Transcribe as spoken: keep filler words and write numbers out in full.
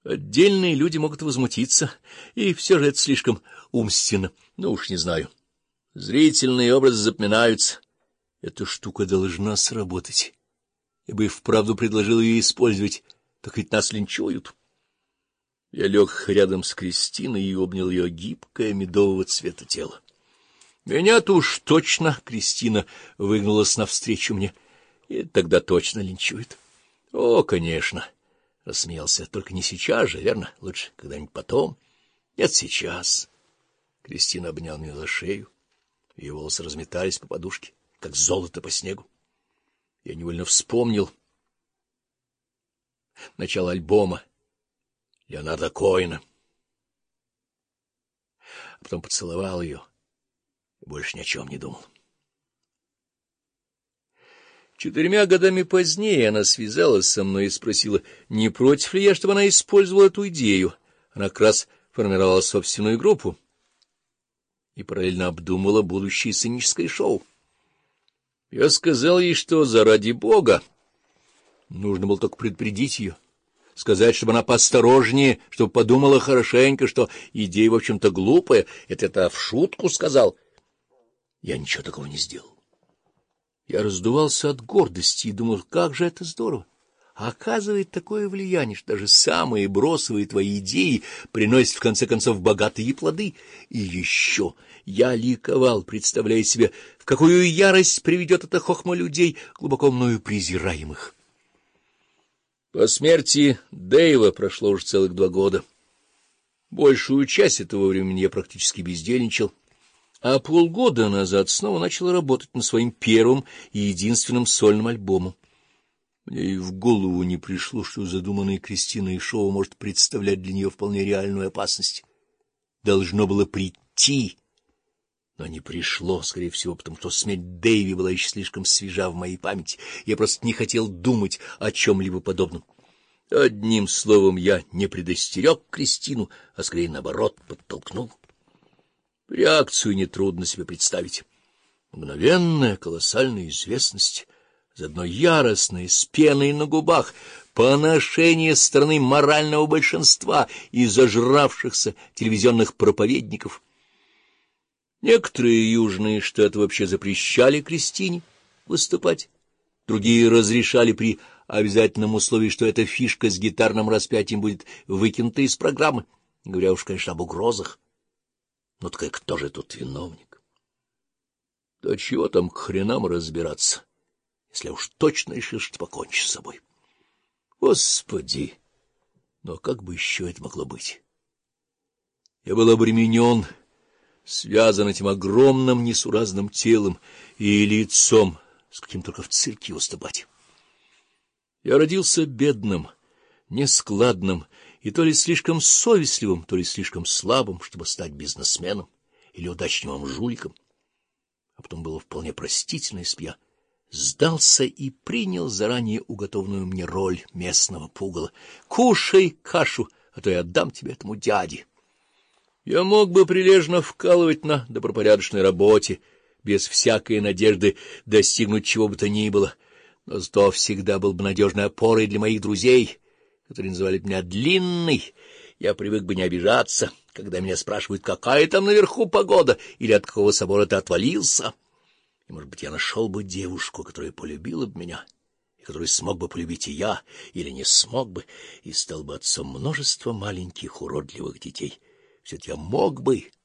Отдельные люди могут возмутиться, и все же это слишком умственно. Ну уж не знаю. Зрительные образы запоминаются. Эта штука должна сработать. Я бы и вправду предложил ее использовать, так ведь нас линчуют. Я лег рядом с Кристиной и обнял ее гибкое медового цвета тело. Меня-то уж точно Кристина выгнулась навстречу мне, и тогда точно линчует. — О, конечно, — рассмеялся, — только не сейчас же, верно? Лучше когда-нибудь потом. — Нет, сейчас. Кристина обняла меня за шею, ее волосы разметались по подушке, как золото по снегу. Я невольно вспомнил начало альбома Леонарда Коэна. А потом поцеловал ее и больше ни о чем не думал. Четырьмя годами позднее она связалась со мной и спросила, не против ли я, чтобы она использовала эту идею. Она как раз формировала собственную группу и параллельно обдумывала будущее сценическое шоу. Я сказал ей, что заради Бога нужно было только предупредить ее, сказать, чтобы она поосторожнее, чтобы подумала хорошенько, что идея, в общем-то, глупая. Это это в шутку сказал. Я ничего такого не сделал. Я раздувался от гордости и думал, как же это здорово. А оказывает такое влияние, что даже самые бросовые твои идеи приносят, в конце концов, богатые плоды. И еще я ликовал, представляя себе, в какую ярость приведет эта хохма людей, глубоко мною презираемых. По смерти Дэйва прошло уже целых два года. Большую часть этого времени я практически бездельничал, а полгода назад снова начал работать над своим первым и единственным сольным альбомом. Мне и в голову не пришло, что задуманное Кристиной шоу может представлять для нее вполне реальную опасность. Должно было прийти, но не пришло, скорее всего, потому что смерть Дэйви была еще слишком свежа в моей памяти. Я просто не хотел думать о чем-либо подобном. Одним словом, я не предостерег Кристину, а скорее, наоборот, подтолкнул. Реакцию нетрудно себе представить. Мгновенная колоссальная известность, заодно яростная, с пеной на губах, поношение со стороны морального большинства и зажравшихся телевизионных проповедников. Некоторые южные штаты вообще запрещали Кристине выступать, другие разрешали при обязательном условии, что эта фишка с гитарным распятием будет выкинута из программы, говоря уж, конечно, об угрозах. Но так кто же тут виновник? Да чего там к хренам разбираться, если уж точно решил, что покончишь с собой? Господи! Но как бы еще это могло быть? Я был обременен, связан этим огромным несуразным телом и лицом, с каким только в цирке выступать. Я родился бедным, нескладным, и то ли слишком совестливым, то ли слишком слабым, чтобы стать бизнесменом или удачливым жуликом. А потом было вполне простительно, если б я сдался и принял заранее уготованную мне роль местного пугала. Кушай кашу, а то я отдам тебе этому дяде. Я мог бы прилежно вкалывать на добропорядочной работе, без всякой надежды достигнуть чего бы то ни было, но зато всегда был бы надежной опорой для моих друзей, которые называли меня Длинный. Я привык бы не обижаться, когда меня спрашивают, какая там наверху погода, или от какого собора ты отвалился. И, может быть, я нашел бы девушку, которая полюбила бы меня, и которую смог бы полюбить и я, или не смог бы, и стал бы отцом множества маленьких уродливых детей. Все это я мог бы,